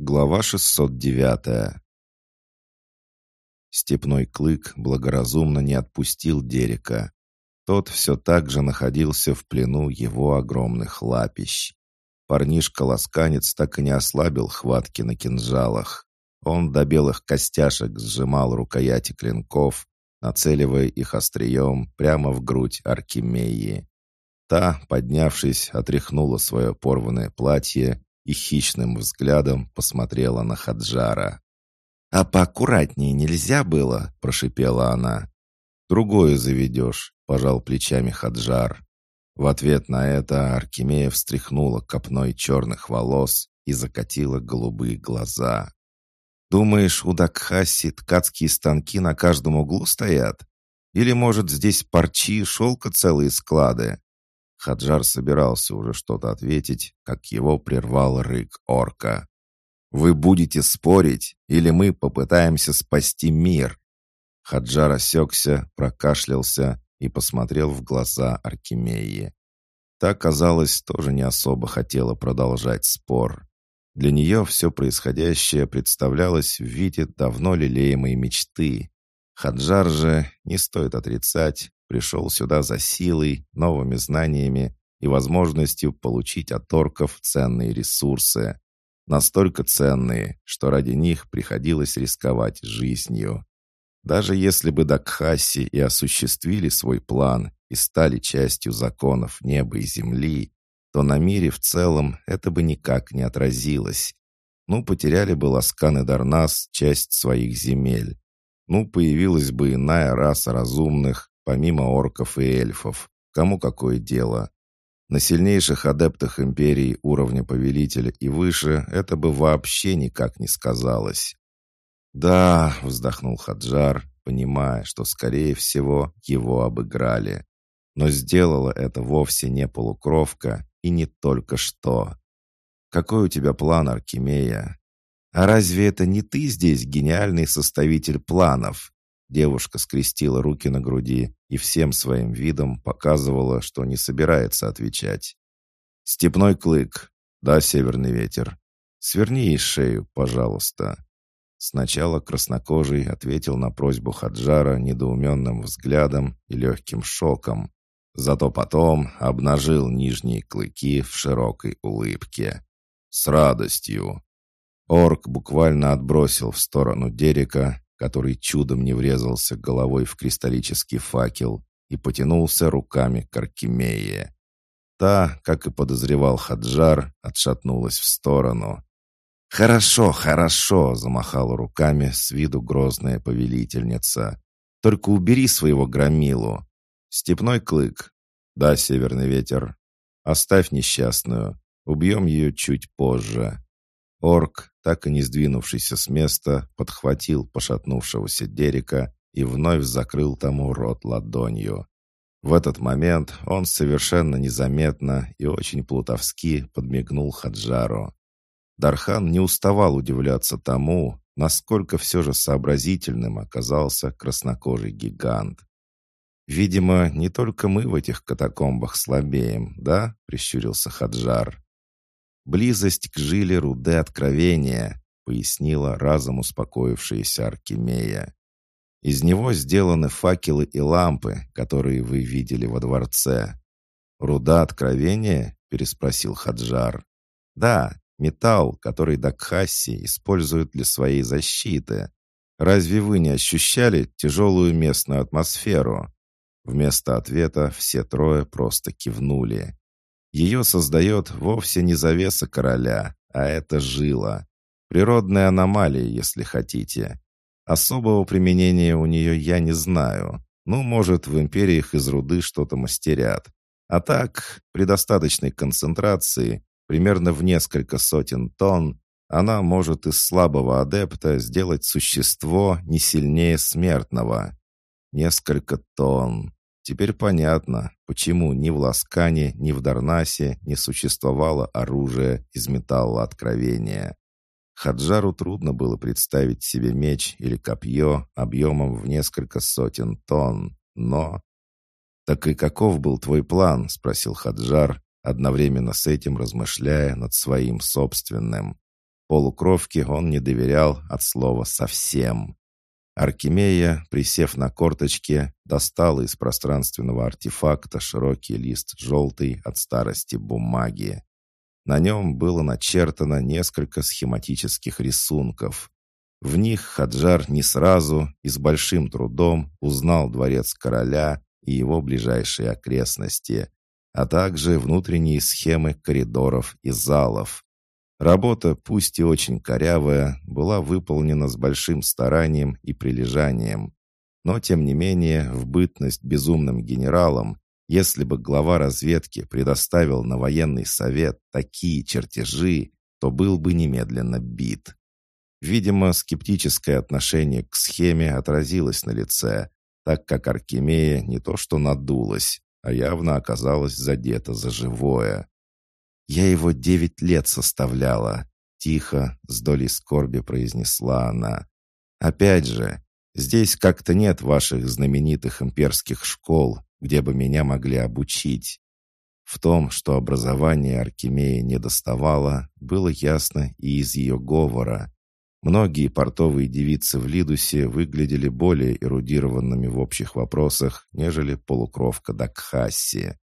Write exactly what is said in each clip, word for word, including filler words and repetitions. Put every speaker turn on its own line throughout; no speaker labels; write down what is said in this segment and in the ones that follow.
Глава шестьсот девятая. Степной клык благоразумно не отпустил Дерека. Тот все так же находился в плену его огромных лапищ. Парнишка-ласканец так и не ослабил хватки на кинжалах. Он до белых костяшек сжимал рукояти клинков, нацеливая их острием прямо в грудь Аркемии. Та, поднявшись, отряхнула свое порванное платье и хищным взглядом посмотрела на Хаджара. «А поаккуратнее нельзя было?» – прошипела она. «Другое заведешь», – пожал плечами Хаджар. В ответ на это Аркемия встряхнула копной черных волос и закатила голубые глаза. «Думаешь, у Дакхаси ткацкие станки на каждом углу стоят? Или, может, здесь парчи и шелка целые склады?» Хаджар собирался уже что-то ответить, как его прервал рык орка. «Вы будете спорить, или мы попытаемся спасти мир?» Хаджар осекся, прокашлялся и посмотрел в глаза Аркемии. Та, казалось, тоже не особо хотела продолжать спор. Для нее все происходящее представлялось в виде давно лелеемой мечты. Хаджар же, не стоит отрицать, пришел сюда за силой, новыми знаниями и возможностью получить от орков ценные ресурсы. Настолько ценные, что ради них приходилось рисковать жизнью. Даже если бы Дакхаси и осуществили свой план и стали частью законов неба и земли, то на мире в целом это бы никак не отразилось. Ну, потеряли бы Ласкан и Дарнас часть своих земель. Ну, появилась бы иная раса разумных, помимо орков и эльфов. Кому какое дело? На сильнейших адептах империи уровня повелителя и выше это бы вообще никак не сказалось. «Да», — вздохнул Хаджар, понимая, что, скорее всего, его обыграли. Но сделала это вовсе не полукровка и не только что. «Какой у тебя план, Аркемия?» «А разве это не ты здесь гениальный составитель планов?» Девушка скрестила руки на груди и всем своим видом показывала, что не собирается отвечать. «Степной клык. Да, северный ветер. Сверни ей шею, пожалуйста». Сначала краснокожий ответил на просьбу Хаджара недоуменным взглядом и легким шоком. Зато потом обнажил нижние клыки в широкой улыбке. «С радостью». Орк буквально отбросил в сторону Дерека, который чудом не врезался головой в кристаллический факел, и потянулся руками к Аркемии. Та, как и подозревал Хаджар, отшатнулась в сторону. «Хорошо, хорошо!» — замахала руками с виду грозная повелительница. «Только убери своего громилу!» «Степной клык?» «Да, северный ветер. Оставь несчастную. Убьем ее чуть позже». Орк, так и не сдвинувшийся с места, подхватил пошатнувшегося Дерека и вновь закрыл тому рот ладонью. В этот момент он совершенно незаметно и очень плутовски подмигнул Хаджару. Дархан не уставал удивляться тому, насколько все же сообразительным оказался краснокожий гигант. «Видимо, не только мы в этих катакомбах слабеем, да?» — прищурился Хаджар. «Близость к жиле руды откровения», — пояснила разом успокоившаяся Аркемия. «Из него сделаны факелы и лампы, которые вы видели во дворце». «Руда откровения?» — переспросил Хаджар. «Да, металл, который Дакхаси используют для своей защиты. Разве вы не ощущали тяжелую местную атмосферу?» Вместо ответа все трое просто кивнули. Ее создает вовсе не завеса короля, а это жила. Природная аномалия, если хотите. Особого применения у нее я не знаю. Ну, может, в империях из руды что-то мастерят. А так, при достаточной концентрации, примерно в несколько сотен тонн, она может из слабого адепта сделать существо не сильнее смертного. Несколько тонн. Теперь понятно, почему ни в Ласкане, ни в Дарнасе не существовало оружия из металла откровения. Хаджару трудно было представить себе меч или копье объемом в несколько сотен тонн, но... «Так и каков был твой план?» — спросил Хаджар, одновременно с этим размышляя над своим собственным. Полукровке он не доверял от слова «совсем». Аркемия, присев на корточки, достала из пространственного артефакта широкий лист желтый от старости бумаги. На нем было начертано несколько схематических рисунков. В них Хаджар не сразу и с большим трудом узнал дворец короля и его ближайшие окрестности, а также внутренние схемы коридоров и залов. Работа, пусть и очень корявая, была выполнена с большим старанием и прилежанием. Но, тем не менее, в бытность безумным генералом, если бы глава разведки предоставил на военный совет такие чертежи, то был бы немедленно бит. Видимо, скептическое отношение к схеме отразилось на лице, так как Аркемия не то что надулась, а явно оказалась задета за живое. «Я его девять лет составляла», — тихо, с долей скорби произнесла она. «Опять же, здесь как-то нет ваших знаменитых имперских школ, где бы меня могли обучить». В том, что образование Аркемии не доставало, было ясно и из ее говора. Многие портовые девицы в Лидусе выглядели более эрудированными в общих вопросах, нежели полукровка Дакхасси.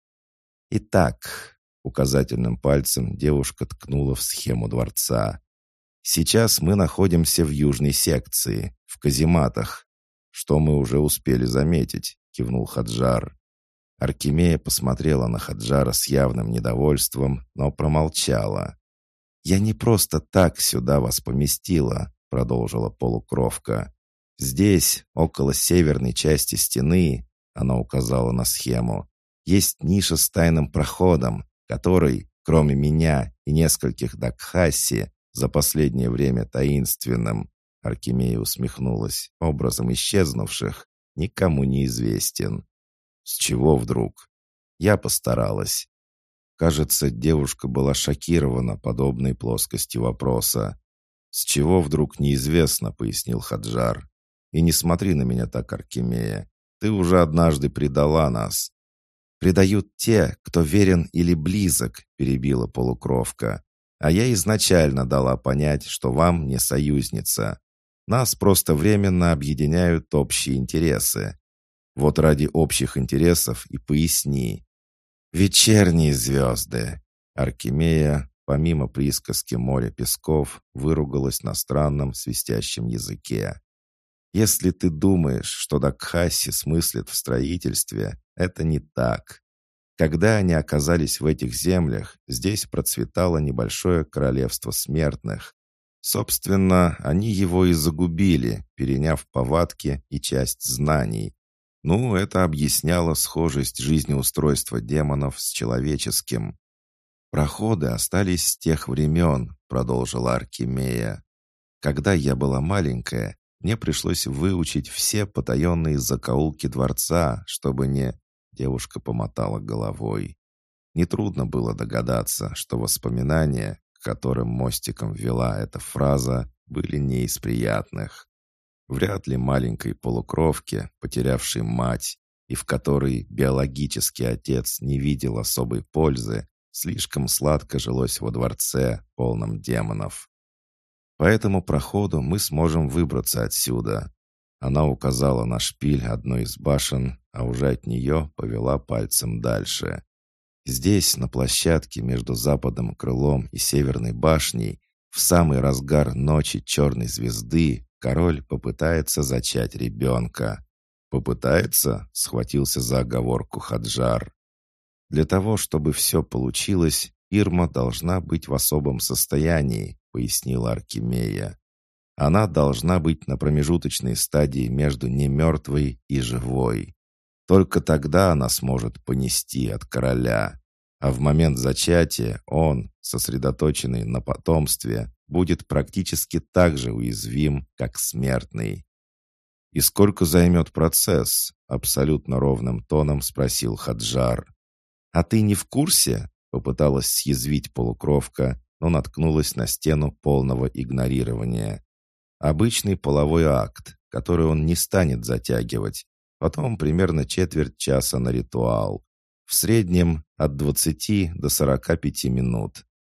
«Итак», — указательным пальцем девушка ткнула в схему дворца, «сейчас мы находимся в южной секции, в казематах, что мы уже успели заметить», — кивнул Хаджар. Аркемия посмотрела на Хаджара с явным недовольством, но промолчала. «Я не просто так сюда вас поместила», — продолжила полукровка. «Здесь, около северной части стены», — она указала на схему, «есть ниша с тайным проходом, который, кроме меня и нескольких Дакхасси, за последнее время таинственным», — Аркемия усмехнулась, «образом исчезнувших, никому не известен». «С чего вдруг?» «Я постаралась». Кажется, девушка была шокирована подобной плоскостью вопроса. «С чего вдруг неизвестно», — пояснил Хаджар. «И не смотри на меня так, Аркемия. Ты уже однажды предала нас». «Предают те, кто верен или близок», — перебила полукровка. «А я изначально дала понять, что вам не союзница. Нас просто временно объединяют общие интересы. Вот ради общих интересов и поясни». «Вечерние звезды!» Аркемия, помимо присказки «Море песков», выругалась на странном свистящем языке. «Если ты думаешь, что Дакхасси смыслит в строительстве, это не так. Когда они оказались в этих землях, здесь процветало небольшое королевство смертных. Собственно, они его и загубили, переняв повадки и часть знаний. Ну, это объясняло схожесть жизнеустройства демонов с человеческим. «Проходы остались с тех времен», — продолжила Аркемия. «Когда я была маленькая, мне пришлось выучить все потаенные закоулки дворца, чтобы не...» Девушка помотала головой. Нетрудно было догадаться, что воспоминания, к которым мостиком вела эта фраза, были не из приятных. Вряд ли маленькой полукровке, потерявшей мать, и в которой биологический отец не видел особой пользы, слишком сладко жилось во дворце, полном демонов. «По этому проходу мы сможем выбраться отсюда». Она указала на шпиль одной из башен, а уже от нее повела пальцем дальше. Здесь, на площадке между западным крылом и северной башней, в самый разгар ночи черной звезды, король попытается зачать ребенка. «Попытается?» — схватился за оговорку Хаджар. «Для того, чтобы все получилось, Ирма должна быть в особом состоянии», — пояснила Аркемия. «Она должна быть на промежуточной стадии между немертвой и живой. Только тогда она сможет понести от короля. А в момент зачатия он, сосредоточенный на потомстве, будет практически так же уязвим, как смертный». «И сколько займет процесс?» — абсолютно ровным тоном спросил Хаджар. «А ты не в курсе?» — попыталась съязвить полукровка, но наткнулась на стену полного игнорирования. «Обычный половой акт, который он не станет затягивать. Потом примерно четверть часа на ритуал. В среднем от двадцати до сорока пяти минут».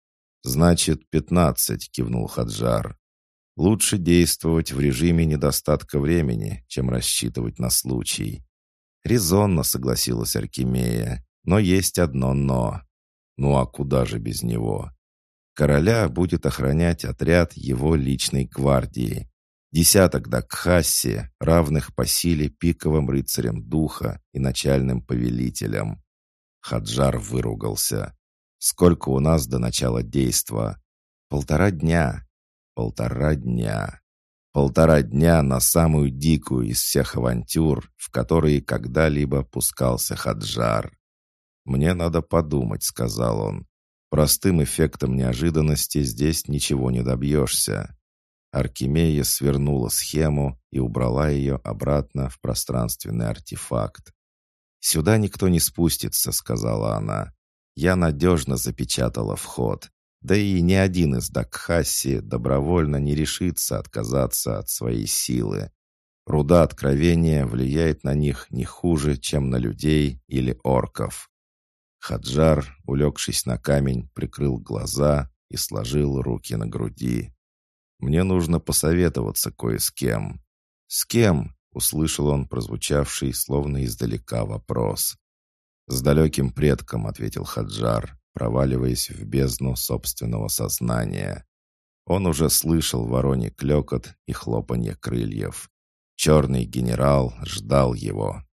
«Значит, пятнадцать», — кивнул Хаджар. «Лучше действовать в режиме недостатка времени, чем рассчитывать на случай». «Резонно», — согласилась Аркемия, — «но есть одно «но». Ну а куда же без него? Короля будет охранять отряд его личной гвардии. Десяток Дакхасси, равных по силе пиковым рыцарям духа и начальным повелителям». Хаджар выругался. «Сколько у нас до начала действа?» «Полтора дня». «Полтора дня». Полтора дня на самую дикую из всех авантюр, в которые когда-либо пускался Хаджар. «Мне надо подумать», — сказал он. «Простым эффектом неожиданности здесь ничего не добьешься». Аркемия свернула схему и убрала ее обратно в пространственный артефакт. «Сюда никто не спустится», — сказала она. «Я надежно запечатала вход. Да и ни один из Дакхасси добровольно не решится отказаться от своей силы. Руда откровения влияет на них не хуже, чем на людей или орков». Хаджар, улегшись на камень, прикрыл глаза и сложил руки на груди. «Мне нужно посоветоваться кое с кем». «С кем?» — услышал он прозвучавший, словно издалека, вопрос. «С далеким предком», — ответил Хаджар, проваливаясь в бездну собственного сознания. Он уже слышал вороний клёкот и хлопанье крыльев. Черный генерал ждал его.